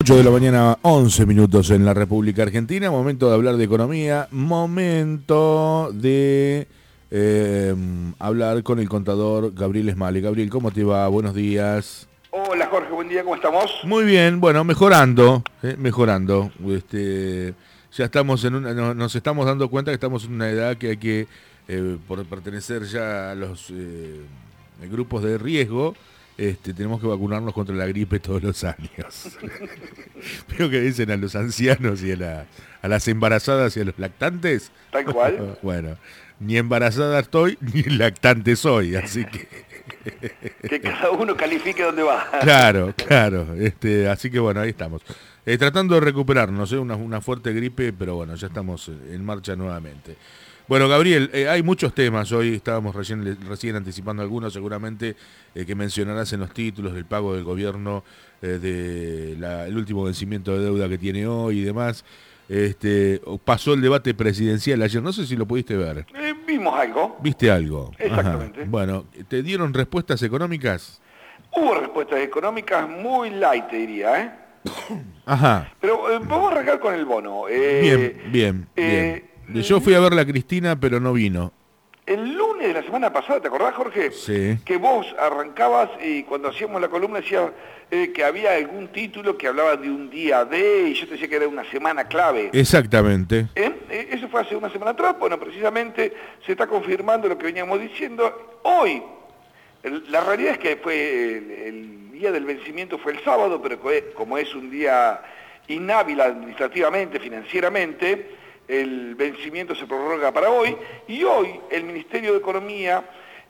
8 de la mañana, 11 minutos en la República Argentina. Momento de hablar de economía, momento de hablar con el contador Gabriel Esmale. Gabriel, ¿cómo te va? Buenos días. Hola Jorge, buen día, ¿cómo estamos? Muy bien, bueno, mejorando. Ya estamos nos estamos dando cuenta que estamos en una edad que hay que, por pertenecer ya a los grupos de riesgo, tenemos que vacunarnos contra la gripe todos los años. Veo que dicen a los ancianos y a las embarazadas y a los lactantes. Tal cual. Bueno, ni embarazada estoy, ni lactante soy, así que... Que cada uno califique dónde va. Claro. Así que bueno, ahí estamos. Tratando de recuperarnos, una fuerte gripe, pero bueno, ya estamos en marcha nuevamente. Bueno, Gabriel, hay muchos temas. Hoy estábamos recién anticipando algunos, seguramente, que mencionarás en los títulos del pago del gobierno, el último vencimiento de deuda que tiene hoy y demás. Pasó el debate presidencial ayer, no sé si lo pudiste ver. Vimos algo. ¿Viste algo? Exactamente. Ajá. Bueno, ¿te dieron respuestas económicas? Hubo respuestas económicas muy light, te diría, ¿eh? Ajá. Pero vamos a arrancar con el bono. Bien. Yo fui a ver a Cristina, pero no vino. El lunes de la semana pasada, ¿te acordás, Jorge? Sí. Que vos arrancabas y cuando hacíamos la columna decías que había algún título que hablaba de un día y yo te decía que era una semana clave. Exactamente. Eso fue hace una semana atrás. Bueno, precisamente se está confirmando lo que veníamos diciendo. Hoy, la realidad es que fue el día del vencimiento fue el sábado, pero como es un día inhábil administrativamente, financieramente, el vencimiento se prorroga para hoy, y hoy el Ministerio de Economía,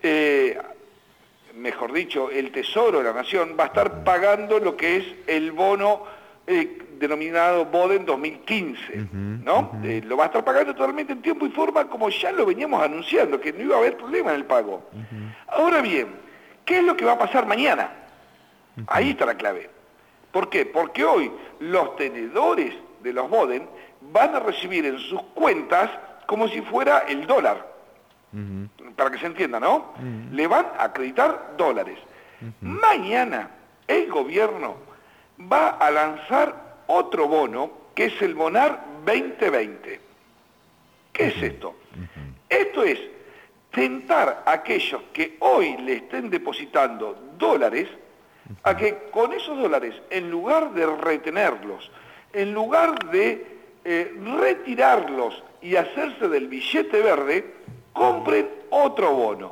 mejor dicho, el Tesoro de la Nación, va a estar pagando lo que es el bono denominado BODEN 2015, ¿no? Lo va a estar pagando totalmente en tiempo y forma, como ya lo veníamos anunciando, que no iba a haber problema en el pago. Ahora bien, ¿qué es lo que va a pasar mañana? Ahí está la clave. ¿Por qué? Porque hoy los tenedores de los BODEN van a recibir en sus cuentas como si fuera el dólar, para que se entienda, ¿no? Le van a acreditar dólares. Mañana el gobierno va a lanzar otro bono, que es el Bonar 2020. ¿Qué es esto? Esto es tentar a aquellos que hoy le estén depositando dólares, a que con esos dólares, en lugar de retenerlos, en lugar de retirarlos y hacerse del billete verde, compren otro bono.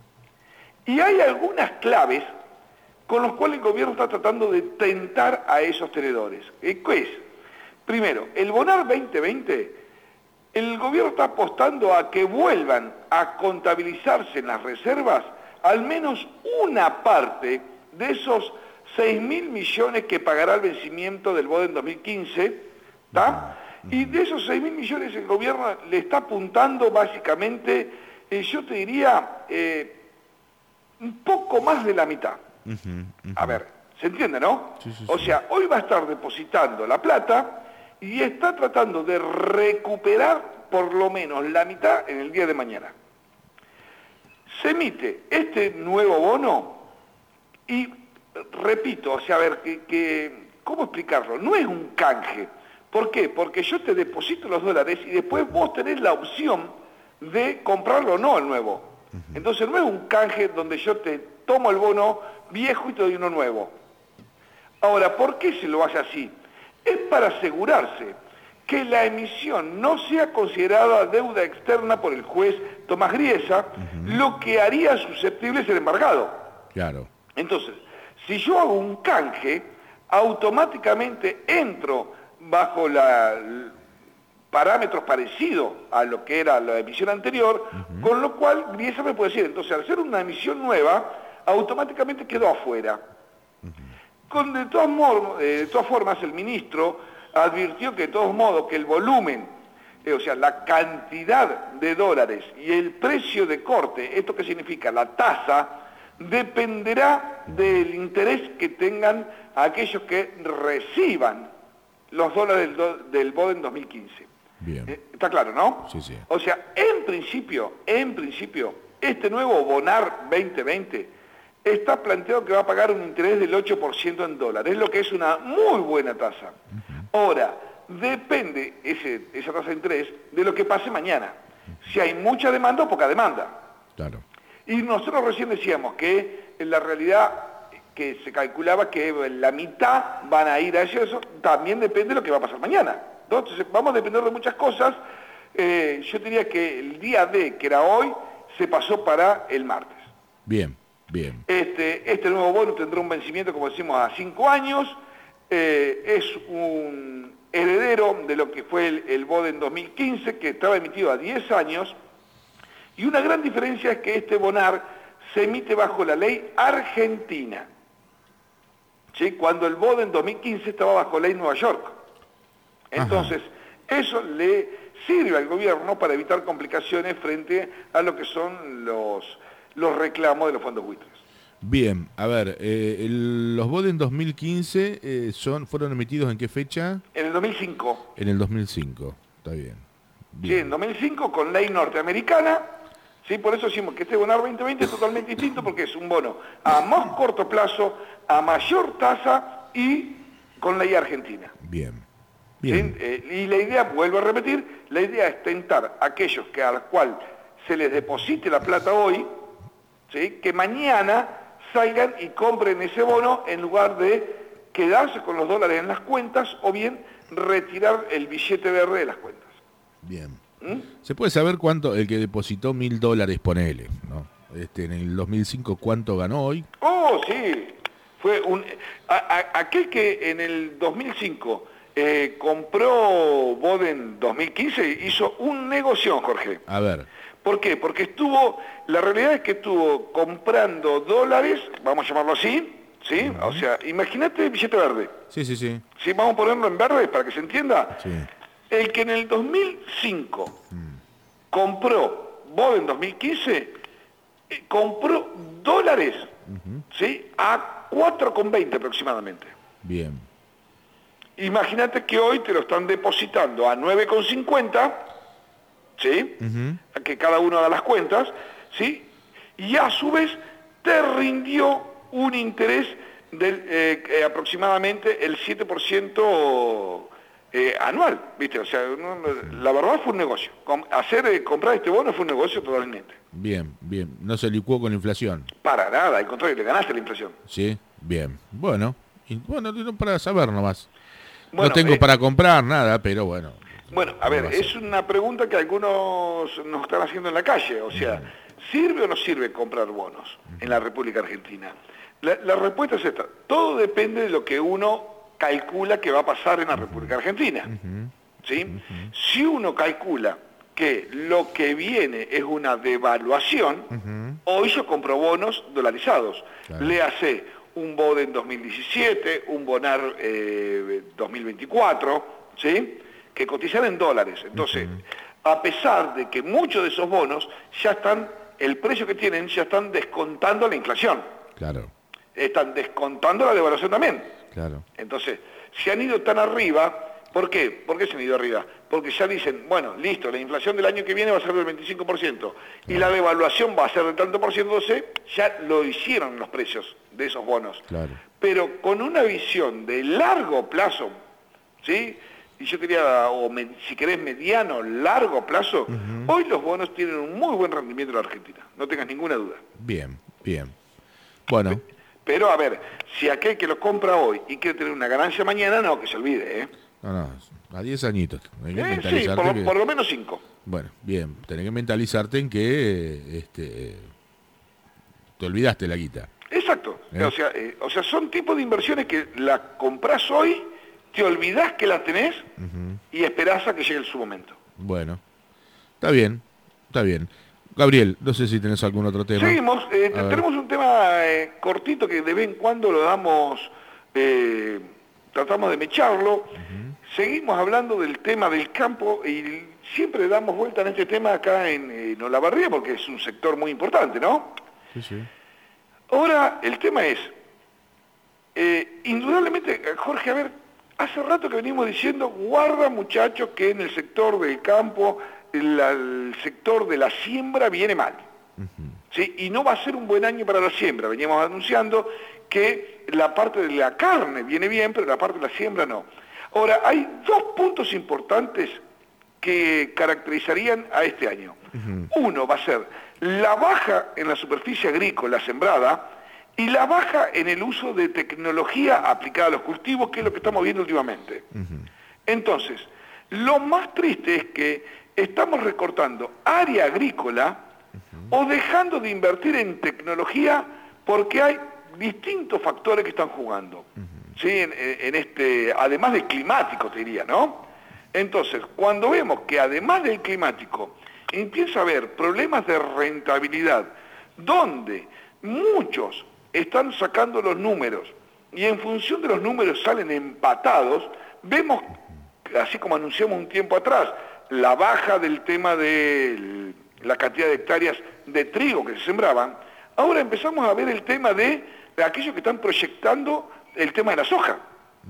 Y hay algunas claves con las cuales el gobierno está tratando de tentar a esos tenedores. ¿Qué es? Primero, el Bonar 2020, el gobierno está apostando a que vuelvan a contabilizarse en las reservas al menos una parte de esos 6.000 millones que pagará el vencimiento del BODEN 2015, ¿está? Y de esos 6.000 millones el gobierno le está apuntando básicamente, yo te diría, un poco más de la mitad. A ver, ¿se entiende, no? Sí. O sea, hoy va a estar depositando la plata y está tratando de recuperar por lo menos la mitad en el día de mañana. Se emite este nuevo bono y, repito, o sea, a ver, ¿cómo explicarlo? No es un canje. ¿Por qué? Porque yo te deposito los dólares y después vos tenés la opción de comprarlo o no el nuevo. Entonces no es un canje donde yo te tomo el bono viejo y te doy uno nuevo. Ahora, ¿por qué se lo hace así? Es para asegurarse que la emisión no sea considerada deuda externa por el juez Tomás Griesa, lo que haría susceptible ser embargado. Claro. Entonces, si yo hago un canje, automáticamente entro bajo parámetros parecidos a lo que era la emisión anterior, con lo cual Griesa me puede decir, entonces al ser una emisión nueva, automáticamente quedó afuera. De todas formas, el ministro advirtió que de todos modos que el volumen, o sea, la cantidad de dólares y el precio de corte, ¿esto qué significa? La tasa, dependerá del interés que tengan aquellos que reciban los dólares del BODEN 2015. Bien. ¿Está claro, no? Sí. O sea, en principio, este nuevo Bonar 2020 está planteado que va a pagar un interés del 8% en dólares, lo que es una muy buena tasa. Ahora, depende esa tasa de interés de lo que pase mañana. Si hay mucha demanda o poca demanda. Claro. Y nosotros recién decíamos que en la realidad que se calculaba que la mitad van a ir a eso, también depende de lo que va a pasar mañana. Entonces vamos a depender de muchas cosas. Yo diría que el día D, que era hoy, se pasó para el martes. Bien, bien. Este nuevo bono tendrá un vencimiento, como decimos, a 5 años. Es un heredero de lo que fue el BODEN 2015, que estaba emitido a 10 años. Y una gran diferencia es que este bonar se emite bajo la ley argentina. ¿Sí? Cuando el BODEN 2015 estaba bajo ley Nueva York. Entonces, eso le sirve al gobierno para evitar complicaciones frente a lo que son los reclamos de los fondos buitres. Bien, a ver, los BODEN 2015 fueron emitidos ¿en qué fecha? En el 2005. En el 2005, está bien. Sí, en 2005 con ley norteamericana. Sí, por eso decimos que este bonar 2020 es totalmente distinto porque es un bono a más corto plazo, a mayor tasa y con ley argentina. Bien, bien. ¿Sí? Y la idea, vuelvo a repetir, la idea es tentar a aquellos a los cuales se les deposite la plata hoy, ¿sí? Que mañana salgan y compren ese bono en lugar de quedarse con los dólares en las cuentas o bien retirar el billete verde de las cuentas. Bien. ¿Se puede saber cuánto, el que depositó $1.000, ponele, ¿no? En el 2005, cuánto ganó hoy? Oh, sí. Fue aquel que en el 2005 compró BODEN 2015 hizo un negocio, Jorge. A ver. ¿Por qué? Porque la realidad es que estuvo comprando dólares, vamos a llamarlo así, ¿sí? O sea, imagínate el billete verde. Sí. ¿Sí? Vamos a ponerlo en verde para que se entienda. Sí. El que en el 2005 compró BODEN 2015, compró dólares, ¿sí? A 4,20 aproximadamente. Bien. Imagínate que hoy te lo están depositando a 9,50, ¿sí? A que cada uno haga las cuentas, ¿sí? Y a su vez te rindió un interés del aproximadamente el 7% anual, ¿viste? O sea, la verdad fue un negocio. Comprar este bono fue un negocio totalmente. Bien, bien. No se licuó con la inflación. Para nada, al contrario, le ganaste la inflación. Sí, bien. Bueno, para saber nomás. Bueno, no tengo para comprar nada, pero bueno. Bueno, a ver, es una pregunta que algunos nos están haciendo en la calle. O sea, ¿sirve o no sirve comprar bonos en la República Argentina? La respuesta es esta. Todo depende de lo que uno calcula que va a pasar en la República Argentina. ¿Sí? Si uno calcula que lo que viene es una devaluación, hoy yo compro bonos dolarizados. Claro. Le hace un BODEN 2017, un BONAR 2024, ¿sí? Que cotizan en dólares. Entonces, a pesar de que muchos de esos bonos ya están, el precio que tienen, ya están descontando la inflación. Claro. Están descontando la devaluación también. Claro. Entonces, se han ido tan arriba, ¿por qué? ¿Por qué se han ido arriba? Porque ya dicen, bueno, listo, la inflación del año que viene va a ser del 25%, y la devaluación va a ser del tanto por ciento, entonces ya lo hicieron los precios de esos bonos. Claro. Pero con una visión de largo plazo, ¿sí? Y yo quería, si querés mediano, largo plazo, hoy los bonos tienen un muy buen rendimiento en la Argentina, no tengas ninguna duda. Bien, bien. Bueno. Pero a ver, si aquel que lo compra hoy y quiere tener una ganancia mañana, no, que se olvide, ¿eh? No, a 10 añitos. Sí, por lo menos 5. Bueno, bien, tenés que mentalizarte en que te olvidaste la guita. Exacto. O sea, son tipos de inversiones que las compras hoy, te olvidás que las tenés y esperás a que llegue su momento. Bueno, está bien, está bien. Gabriel, no sé si tenés algún otro tema. Seguimos, tenemos un tema cortito que de vez en cuando lo damos, tratamos de mecharlo. Seguimos hablando del tema del campo y siempre damos vuelta en este tema acá en Olavarría porque es un sector muy importante, ¿no? Sí. Ahora, el tema es, indudablemente, Jorge, a ver, hace rato que venimos diciendo, guarda muchachos que en el sector del campo, el sector de la siembra viene mal. ¿sí? Y no va a ser un buen año para la siembra. Veníamos anunciando que la parte de la carne viene bien, pero la parte de la siembra no. Ahora, hay dos puntos importantes que caracterizarían a este año. Uno va a ser la baja en la superficie agrícola sembrada y la baja en el uso de tecnología aplicada a los cultivos, que es lo que estamos viendo últimamente. Entonces, lo más triste es que estamos recortando área agrícola o dejando de invertir en tecnología porque hay distintos factores que están jugando. ¿Sí? En este, además del climático, te diría, ¿no? Entonces, cuando vemos que además del climático empieza a haber problemas de rentabilidad, donde muchos están sacando los números y en función de los números salen empatados, vemos, así como anunciamos un tiempo atrás, la baja del tema de la cantidad de hectáreas de trigo que se sembraban, ahora empezamos a ver el tema de aquellos que están proyectando el tema de la soja,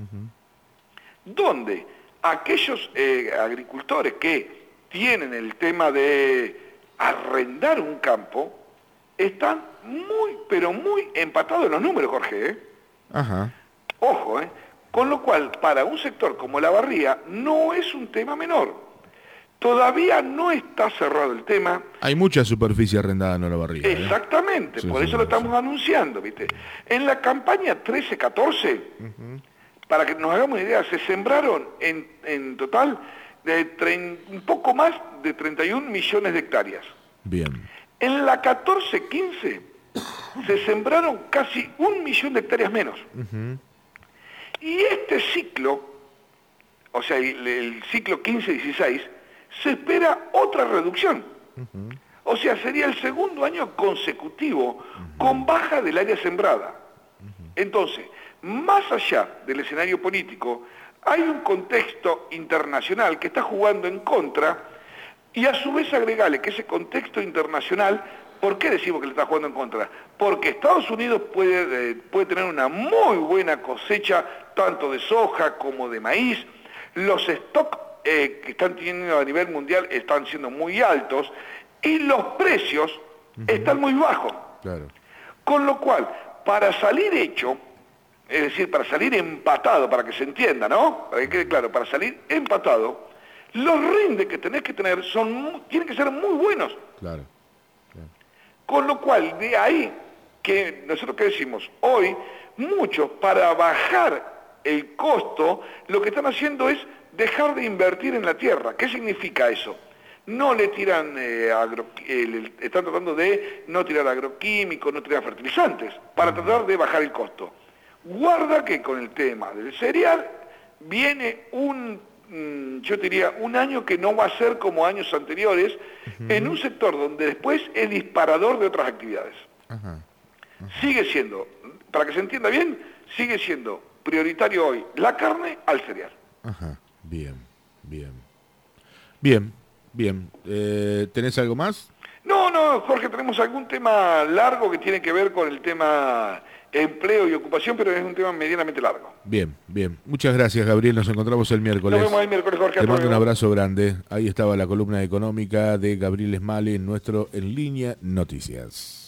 donde aquellos agricultores que tienen el tema de arrendar un campo están muy, pero muy empatados en los números, Jorge. Ajá. Ojo, con lo cual, para un sector como la barría, no es un tema menor. Todavía no está cerrado el tema. Hay mucha superficie arrendada en Olavarría. Exactamente, por eso lo estamos anunciando, ¿viste? En la campaña 13-14, para que nos hagamos una idea, se sembraron en total un poco más de 31 millones de hectáreas. Bien. En la 14-15 se sembraron casi 1 millón de hectáreas menos. Y este ciclo, o sea, el ciclo 15-16, se espera otra reducción. O sea, sería el segundo año consecutivo con baja del área sembrada. Entonces, más allá del escenario político, hay un contexto internacional que está jugando en contra y a su vez agregarle que ese contexto internacional, ¿por qué decimos que le está jugando en contra? Porque Estados Unidos puede tener una muy buena cosecha tanto de soja como de maíz, los stocks que están teniendo a nivel mundial están siendo muy altos y los precios están muy bajos. Claro. Con lo cual, para salir hecho, es decir, para salir empatado, para que se entienda, ¿no? Para que quede claro, para salir empatado, los rindes que tenés que tener tienen que ser muy buenos. Claro. Con lo cual, de ahí que nosotros que decimos, hoy muchos para bajar el costo, lo que están haciendo es dejar de invertir en la tierra. ¿Qué significa eso? No le tiran, están tratando de no tirar agroquímicos, no tirar fertilizantes, para tratar de bajar el costo. Guarda que con el tema del cereal viene yo diría, un año que no va a ser como años anteriores, en un sector donde después es disparador de otras actividades. Sigue siendo, para que se entienda bien, sigue siendo prioritario hoy la carne al cereal. Bien. ¿Tenés algo más? No, Jorge, tenemos algún tema largo que tiene que ver con el tema empleo y ocupación, pero es un tema medianamente largo. Bien. Muchas gracias, Gabriel. Nos encontramos el miércoles. Nos vemos el miércoles, Jorge. Te mando un abrazo grande. Ahí estaba la columna económica de Gabriel Esmale en nuestro En Línea Noticias.